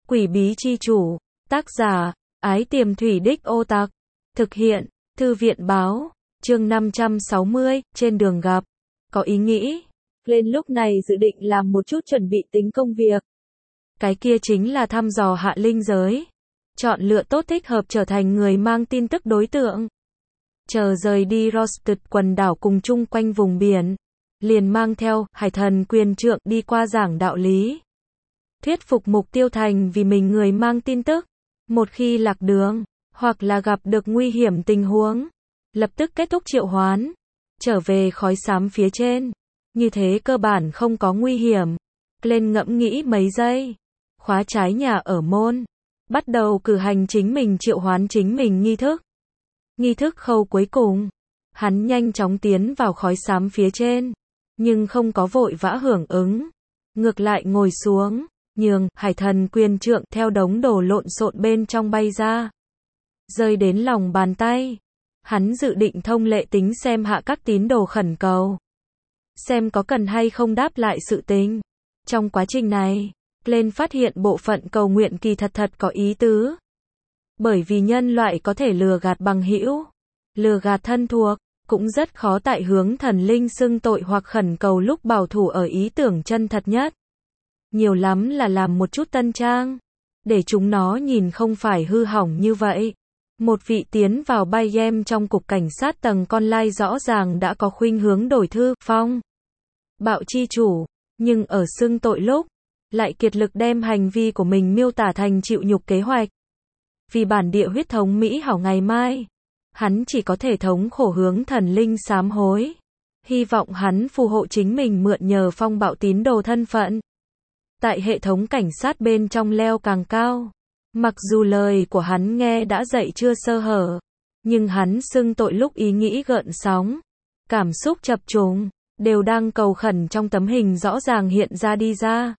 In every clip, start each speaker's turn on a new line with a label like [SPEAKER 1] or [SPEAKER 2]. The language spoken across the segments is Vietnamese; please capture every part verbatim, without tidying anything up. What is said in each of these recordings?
[SPEAKER 1] Quỷ bí chi chủ, tác giả, Ái Tiềm Thủy Đích Ô Tặc, thực hiện, Thư viện báo, chương năm trăm sáu mươi, trên đường gặp, có ý nghĩ. Lên lúc này dự định làm một chút chuẩn bị tính công việc. Cái kia chính là thăm dò hạ linh giới. Chọn lựa tốt thích hợp trở thành người mang tin tức đối tượng. Chờ rời đi Rosted quần đảo cùng chung quanh vùng biển. Liền mang theo Hải Thần Quyền Trượng đi qua giảng đạo lý. Thuyết phục mục tiêu thành vì mình người mang tin tức. Một khi lạc đường, hoặc là gặp được nguy hiểm tình huống, lập tức kết thúc triệu hoán, trở về khói xám phía trên. Như thế cơ bản không có nguy hiểm. Lên ngẫm nghĩ mấy giây. Khóa trái nhà ở môn. Bắt đầu cử hành chính mình triệu hoán chính mình nghi thức. Nghi thức khâu cuối cùng. Hắn nhanh chóng tiến vào khói xám phía trên. Nhưng không có vội vã hưởng ứng. Ngược lại ngồi xuống. Nhường Hải Thần Quyền Trượng theo đống đồ lộn xộn bên trong bay ra. Rơi đến lòng bàn tay. Hắn dự định thông lệ tính xem hạ các tín đồ khẩn cầu. Xem có cần hay không đáp lại sự tình. Trong quá trình này, lên phát hiện bộ phận cầu nguyện kỳ thật thật có ý tứ. Bởi vì nhân loại có thể lừa gạt bằng hữu, lừa gạt thân thuộc, cũng rất khó tại hướng thần linh xưng tội hoặc khẩn cầu lúc bảo thủ ở ý tưởng chân thật nhất. Nhiều lắm là làm một chút tân trang, để chúng nó nhìn không phải hư hỏng như vậy. Một vị tiến vào bay game trong cục cảnh sát tầng con lai rõ ràng đã có khuynh hướng đổi thư, phong. Bạo chi chủ, nhưng ở xưng tội lúc, lại kiệt lực đem hành vi của mình miêu tả thành chịu nhục kế hoạch. Vì bản địa huyết thống Mỹ hảo ngày mai, hắn chỉ có thể thống khổ hướng thần linh sám hối. Hy vọng hắn phù hộ chính mình mượn nhờ phong bạo tín đồ thân phận. Tại hệ thống cảnh sát bên trong leo càng cao. Mặc dù lời của hắn nghe đã dậy chưa sơ hở, nhưng hắn xưng tội lúc ý nghĩ gợn sóng, cảm xúc chập trùng, đều đang cầu khẩn trong tấm hình rõ ràng hiện ra đi ra.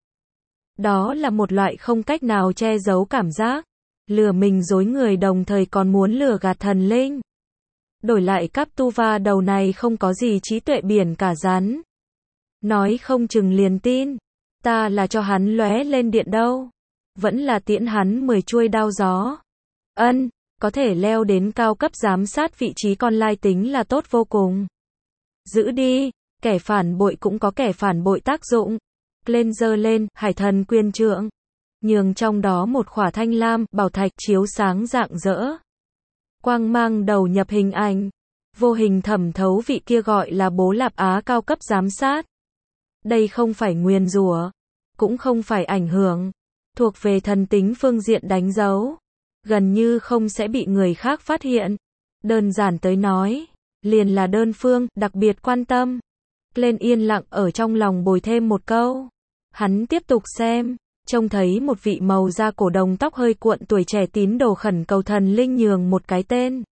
[SPEAKER 1] Đó là một loại không cách nào che giấu cảm giác, lừa mình dối người đồng thời còn muốn lừa gạt thần linh. Đổi lại Captuva đầu này không có gì trí tuệ biển cả rắn. Nói không chừng liền tin, ta là cho hắn lóe lên điện đâu. Vẫn là tiễn hắn mười chuôi đao gió. Ân, có thể leo đến cao cấp giám sát vị trí con lai tính là tốt vô cùng. Giữ đi, kẻ phản bội cũng có kẻ phản bội tác dụng. Lên giơ lên, Hải Thần Quyền Trượng. Nhường trong đó một khỏa thanh lam, bảo thạch chiếu sáng rạng rỡ. Quang mang đầu nhập hình ảnh. Vô hình thẩm thấu vị kia gọi là Bố Lạp Á cao cấp giám sát. Đây không phải nguyền rủa, cũng không phải ảnh hưởng. Thuộc về thần tính phương diện đánh dấu. Gần như không sẽ bị người khác phát hiện. Đơn giản tới nói, liền là đơn phương, đặc biệt quan tâm. Lên yên lặng ở trong lòng bồi thêm một câu. Hắn tiếp tục xem, trông thấy một vị màu da cổ đồng tóc hơi cuộn tuổi trẻ tín đồ khẩn cầu thần linh nhường một cái tên.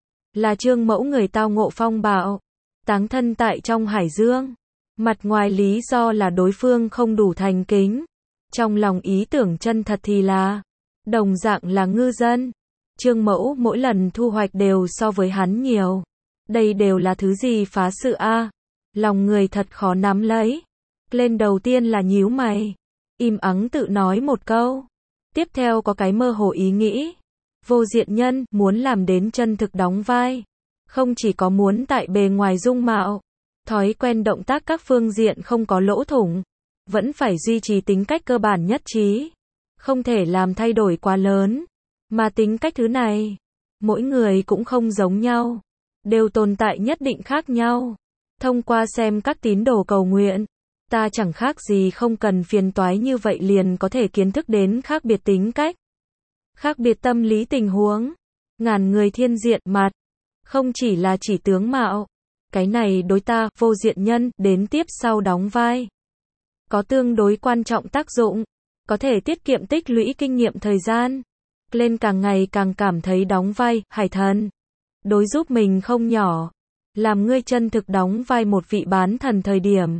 [SPEAKER 1] Là Trương Mẫu người tao ngộ phong bạo, táng thân tại trong hải dương. Mặt ngoài lý do là đối phương không đủ thành kính. Trong lòng ý tưởng chân thật thì là, đồng dạng là ngư dân. Trương Mẫu mỗi lần thu hoạch đều so với hắn nhiều. Đây đều là thứ gì phá sự a? Lòng người thật khó nắm lấy. Lên đầu tiên là nhíu mày, im ắng tự nói một câu. Tiếp theo có cái mơ hồ ý nghĩ. Vô diện nhân muốn làm đến chân thực đóng vai. Không chỉ có muốn tại bề ngoài dung mạo, thói quen động tác các phương diện không có lỗ thủng. Vẫn phải duy trì tính cách cơ bản nhất trí. Không thể làm thay đổi quá lớn. Mà tính cách thứ này, mỗi người cũng không giống nhau. Đều tồn tại nhất định khác nhau. Thông qua xem các tín đồ cầu nguyện, ta chẳng khác gì không cần phiền toái như vậy liền có thể kiến thức đến khác biệt tính cách. Khác biệt tâm lý tình huống. Ngàn người thiên diện mặt. Không chỉ là chỉ tướng mạo. Cái này đối ta, vô diện nhân, đến tiếp sau đóng vai. Có tương đối quan trọng tác dụng. Có thể tiết kiệm tích lũy kinh nghiệm thời gian. Lên càng ngày càng cảm thấy đóng vai, Hải Thần. Đối giúp mình không nhỏ. Làm ngươi chân thực đóng vai một vị bán thần thời điểm.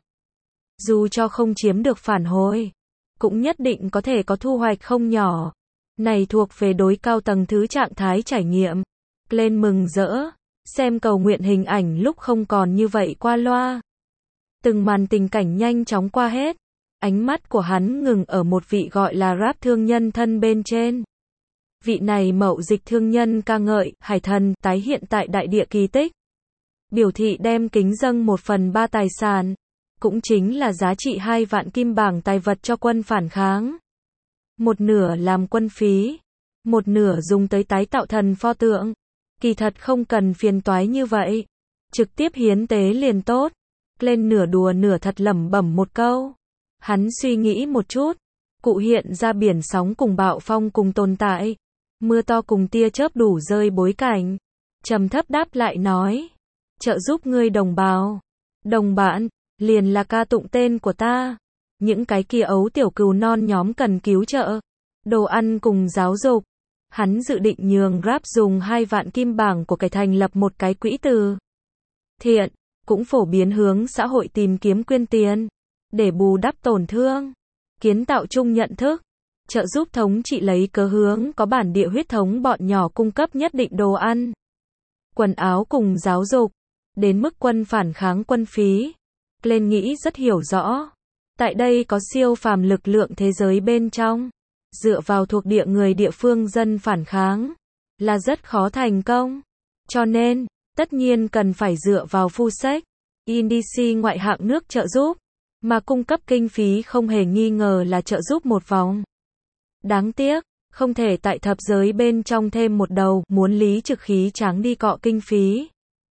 [SPEAKER 1] Dù cho không chiếm được phản hồi, cũng nhất định có thể có thu hoạch không nhỏ. Này thuộc về đối cao tầng thứ trạng thái trải nghiệm. Lên mừng rỡ. Xem cầu nguyện hình ảnh lúc không còn như vậy qua loa. Từng màn tình cảnh nhanh chóng qua hết. Ánh mắt của hắn ngừng ở một vị gọi là Ráp thương nhân thân bên trên. Vị này mậu dịch thương nhân ca ngợi, hải thần, tái hiện tại đại địa kỳ tích. Biểu thị đem kính dâng một phần ba tài sản. Cũng chính là giá trị hai vạn kim bảng tài vật cho quân phản kháng. Một nửa làm quân phí. Một nửa dùng tới tái tạo thần pho tượng. Kỳ thật không cần phiền toái như vậy. Trực tiếp hiến tế liền tốt. Lên nửa đùa nửa thật lẩm bẩm một câu. Hắn suy nghĩ một chút. Cụ hiện ra biển sóng cùng bạo phong cùng tồn tại. Mưa to cùng tia chớp đủ rơi bối cảnh. Trầm thấp đáp lại nói. Trợ giúp ngươi đồng bào. Đồng bạn, liền là ca tụng tên của ta. Những cái kia ấu tiểu cừu non nhóm cần cứu trợ. Đồ ăn cùng giáo dục. Hắn dự định nhường Ráp dùng hai vạn kim bảng của cải thành lập một cái quỹ từ thiện, cũng phổ biến hướng xã hội tìm kiếm quyên tiền, để bù đắp tổn thương, kiến tạo chung nhận thức, trợ giúp thống trị lấy cớ hướng có bản địa huyết thống bọn nhỏ cung cấp nhất định đồ ăn, quần áo cùng giáo dục, đến mức quân phản kháng quân phí. Lên nghĩ rất hiểu rõ. Tại đây có siêu phàm lực lượng thế giới bên trong. Dựa vào thuộc địa người địa phương dân phản kháng, là rất khó thành công. Cho nên, tất nhiên cần phải dựa vào phu sách, indici ngoại hạng nước trợ giúp, mà cung cấp kinh phí không hề nghi ngờ là trợ giúp một vòng. Đáng tiếc, không thể tại thập giới bên trong thêm một đầu, muốn lý trực khí tráng đi cọ kinh phí.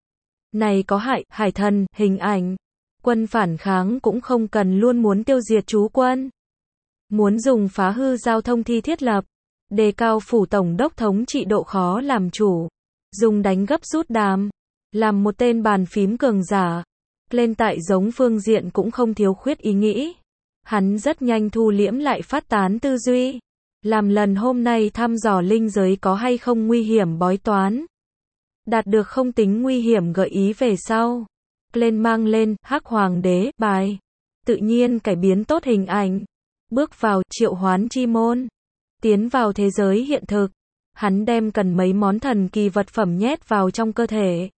[SPEAKER 1] Này có hại, hải thần, hình ảnh. Quân phản kháng cũng không cần luôn muốn tiêu diệt chú quân. Muốn dùng phá hư giao thông thi thiết lập, đề cao phủ tổng đốc thống trị độ khó làm chủ, dùng đánh gấp rút đàm, làm một tên bàn phím cường giả. Lên tại giống phương diện cũng không thiếu khuyết ý nghĩ. Hắn rất nhanh thu liễm lại phát tán tư duy. Làm lần hôm nay thăm dò linh giới có hay không nguy hiểm bói toán. Đạt được không tính nguy hiểm gợi ý về sau. Lên mang lên, Hắc Hoàng đế, bài. Tự nhiên cải biến tốt hình ảnh. Bước vào, triệu hoán chi môn. Tiến vào thế giới hiện thực. Hắn đem cần mấy món thần kỳ vật phẩm nhét vào trong cơ thể.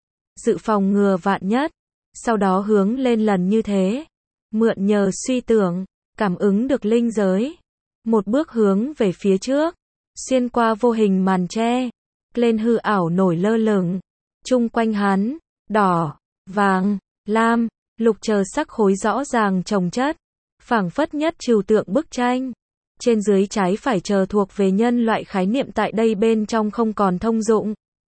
[SPEAKER 1] Dự phòng ngừa vạn nhất. Sau đó hướng lên lần như thế. Mượn nhờ suy tưởng, cảm ứng được linh giới. Một bước hướng về phía trước. Xuyên qua vô hình màn tre. Lên hư ảo nổi lơ lửng. Chung quanh hắn, đỏ, vàng, lam, lục chờ sắc khối rõ ràng chồng chất. Phảng phất nhất trừu tượng bức tranh. Trên dưới trái phải chờ thuộc về nhân loại khái niệm tại đây bên trong không còn thông dụng.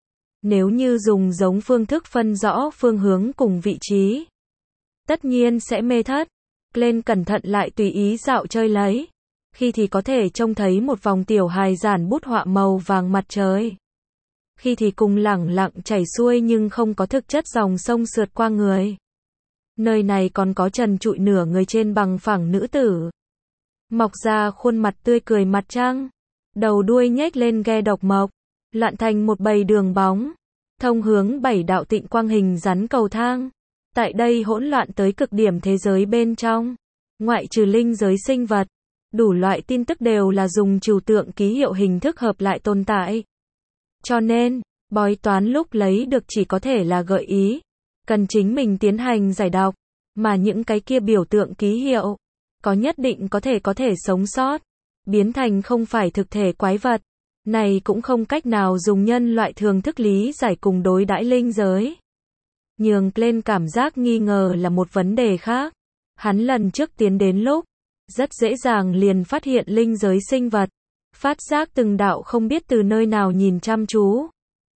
[SPEAKER 1] Nếu như dùng giống phương thức phân rõ phương hướng cùng vị trí, tất nhiên sẽ mê thất. Lên cẩn thận lại tùy ý dạo chơi lấy. Khi thì có thể trông thấy một vòng tiểu hài giản bút họa màu vàng mặt trời. Khi thì cùng lẳng lặng chảy xuôi nhưng không có thực chất dòng sông sượt qua người. Nơi này còn có trần trụi nửa người trên bằng phẳng nữ tử. Mọc ra khuôn mặt tươi cười mặt trăng. Đầu đuôi nhếch lên ghe độc mộc. Loạn thành một bầy đường bóng. Thông hướng bảy đạo tịnh quang hình rắn cầu thang. Tại đây hỗn loạn tới cực điểm thế giới bên trong. Ngoại trừ linh giới sinh vật. Đủ loại tin tức đều là dùng trừu tượng ký hiệu hình thức hợp lại tồn tại. Cho nên, bói toán lúc lấy được chỉ có thể là gợi ý. Cần chính mình tiến hành giải đọc. Mà những cái kia biểu tượng ký hiệu, có nhất định có thể có thể sống sót. Biến thành không phải thực thể quái vật. Này cũng không cách nào dùng nhân loại thường thức lý giải cùng đối đãi linh giới. Nhường lên cảm giác nghi ngờ là một vấn đề khác. Hắn lần trước tiến đến lúc, rất dễ dàng liền phát hiện linh giới sinh vật. Phát giác từng đạo không biết từ nơi nào nhìn chăm chú.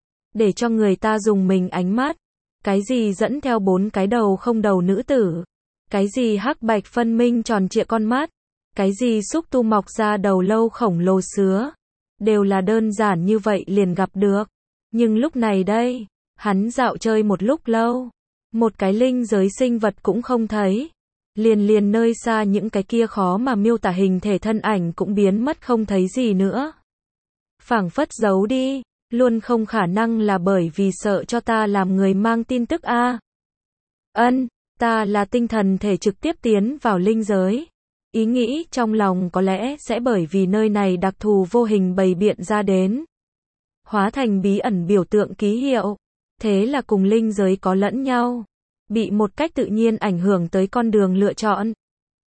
[SPEAKER 1] Để cho người ta dùng mình ánh mắt. Cái gì dẫn theo bốn cái đầu không đầu nữ tử. Cái gì hắc bạch phân minh tròn trịa con mắt. Cái gì xúc tu mọc ra đầu lâu khổng lồ sứa. Đều là đơn giản như vậy liền gặp được. Nhưng lúc này đây, hắn dạo chơi một lúc lâu. Một cái linh giới sinh vật cũng không thấy. Liền liền nơi xa những cái kia khó mà miêu tả hình thể thân ảnh cũng biến mất không thấy gì nữa. Phảng phất giấu đi, luôn không khả năng là bởi vì sợ cho ta làm người mang tin tức a. Ân, ta là tinh thần thể trực tiếp tiến vào linh giới. Ý nghĩ trong lòng có lẽ sẽ bởi vì nơi này đặc thù vô hình bày biện ra đến. Hóa thành bí ẩn biểu tượng ký hiệu. Thế là cùng linh giới có lẫn nhau. Bị một cách tự nhiên ảnh hưởng tới con đường lựa chọn.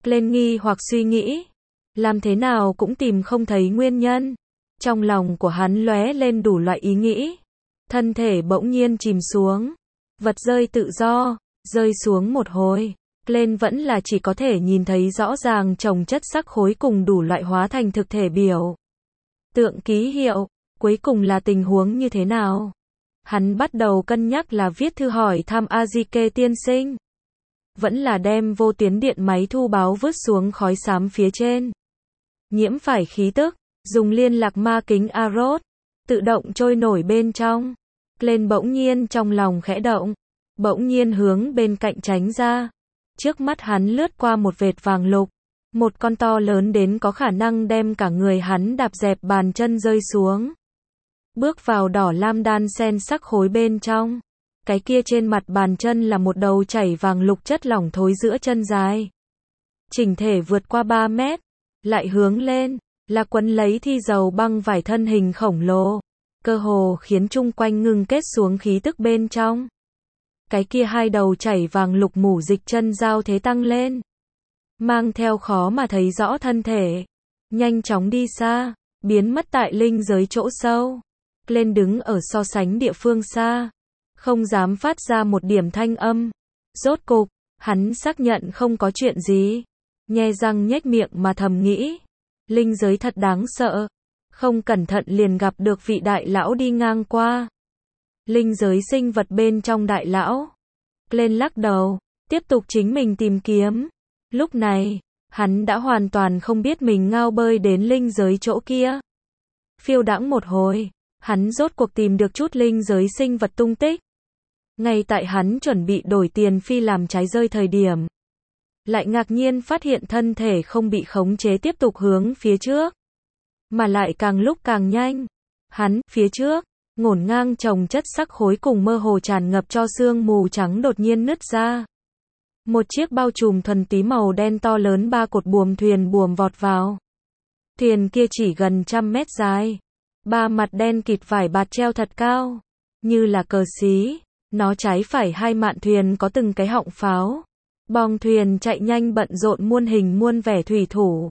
[SPEAKER 1] Lên nghi hoặc suy nghĩ. Làm thế nào cũng tìm không thấy nguyên nhân. Trong lòng của hắn lóe lên đủ loại ý nghĩ. Thân thể bỗng nhiên chìm xuống. Vật rơi tự do, rơi xuống một hồi. Lên vẫn là chỉ có thể nhìn thấy rõ ràng chồng chất sắc khối cùng đủ loại hóa thành thực thể biểu tượng ký hiệu. Cuối cùng là tình huống như thế nào? Hắn bắt đầu cân nhắc là viết thư hỏi thăm Azike tiên sinh. Vẫn là đem vô tuyến điện máy thu báo vứt xuống khói xám phía trên. Nhiễm phải khí tức, dùng liên lạc ma kính Arrow, tự động trôi nổi bên trong. Lên bỗng nhiên trong lòng khẽ động, bỗng nhiên hướng bên cạnh tránh ra. Trước mắt hắn lướt qua một vệt vàng lục, một con to lớn đến có khả năng đem cả người hắn đạp dẹp bàn chân rơi xuống. Bước vào đỏ lam đan sen sắc khối bên trong. Cái kia trên mặt bàn chân là một đầu chảy vàng lục chất lỏng thối giữa chân dài. Chỉnh thể vượt qua ba mét, lại hướng lên, là quấn lấy thi dầu băng vải thân hình khổng lồ. Cơ hồ khiến chung quanh ngưng kết xuống khí tức bên trong. Cái kia hai đầu chảy vàng lục mủ dịch chân giao thế tăng lên. Mang theo khó mà thấy rõ thân thể. Nhanh chóng đi xa, biến mất tại linh giới chỗ sâu. Lên đứng ở so sánh địa phương xa. Không dám phát ra một điểm thanh âm. Rốt cục, hắn xác nhận không có chuyện gì. Nhe răng nhếch miệng mà thầm nghĩ. Linh giới thật đáng sợ. Không cẩn thận liền gặp được vị đại lão đi ngang qua. Linh giới sinh vật bên trong đại lão. Lên lắc đầu, tiếp tục chính mình tìm kiếm. Lúc này, hắn đã hoàn toàn không biết mình ngao bơi đến linh giới chỗ kia. Phiêu đãng một hồi, hắn rốt cuộc tìm được chút linh giới sinh vật tung tích. Ngay tại hắn chuẩn bị đổi tiền phi làm trái rơi thời điểm. Lại ngạc nhiên phát hiện thân thể không bị khống chế tiếp tục hướng phía trước. Mà lại càng lúc càng nhanh. Hắn, phía trước, ngổn ngang chồng chất sắc khối cùng mơ hồ tràn ngập cho sương mù trắng đột nhiên nứt ra. Một chiếc bao trùm thuần túy màu đen to lớn ba cột buồm thuyền buồm vọt vào. Thuyền kia chỉ gần trăm mét dài. Ba mặt đen kịt vải bạt treo thật cao. Như là cờ xí. Nó trái phải hai mạn thuyền có từng cái họng pháo. Bong thuyền chạy nhanh bận rộn muôn hình muôn vẻ thủy thủ.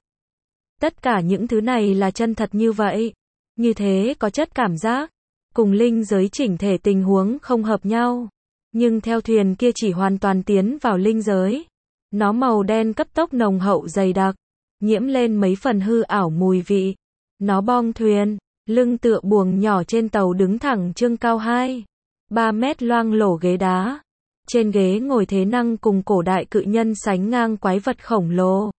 [SPEAKER 1] Tất cả những thứ này là chân thật như vậy. Như thế có chất cảm giác. Cùng linh giới chỉnh thể tình huống không hợp nhau. Nhưng theo thuyền kia chỉ hoàn toàn tiến vào linh giới. Nó màu đen cấp tốc nồng hậu dày đặc. Nhiễm lên mấy phần hư ảo mùi vị. Nó bong thuyền. Lưng tựa buồng nhỏ trên tàu đứng thẳng trương cao hai ba mét loang lổ ghế đá. Trên ghế ngồi thế năng cùng cổ đại cự nhân sánh ngang quái vật khổng lồ.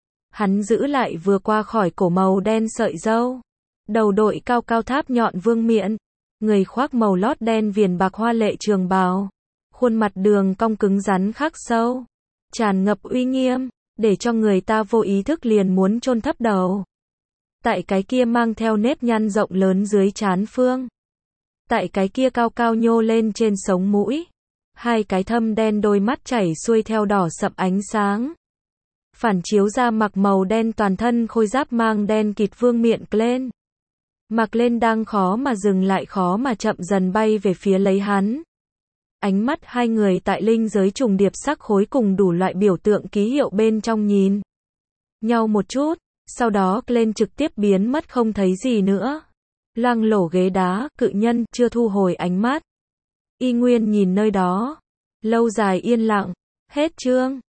[SPEAKER 1] Hắn giữ lại vừa qua khỏi cổ màu đen sợi râu. Đầu đội cao cao tháp nhọn vương miện. Người khoác màu lót đen viền bạc hoa lệ trường bào. Khuôn mặt đường cong cứng rắn khắc sâu. Tràn ngập uy nghiêm, để cho người ta vô ý thức liền muốn chôn thấp đầu. Tại cái kia mang theo nếp nhăn rộng lớn dưới trán phương. Tại cái kia cao cao nhô lên trên sống mũi. Hai cái thâm đen đôi mắt chảy xuôi theo đỏ sậm ánh sáng. Phản chiếu ra mặc màu đen toàn thân khôi giáp mang đen kịt vương miện lên. Mặc lên đang khó mà dừng lại khó mà chậm dần bay về phía lấy hắn. Ánh mắt hai người tại linh giới trùng điệp sắc khối cùng đủ loại biểu tượng ký hiệu bên trong nhìn nhau một chút, sau đó lên trực tiếp biến mất không thấy gì nữa. Loang lổ ghế đá, cự nhân chưa thu hồi ánh mắt. Y nguyên nhìn nơi đó. Lâu dài yên lặng. Hết chương.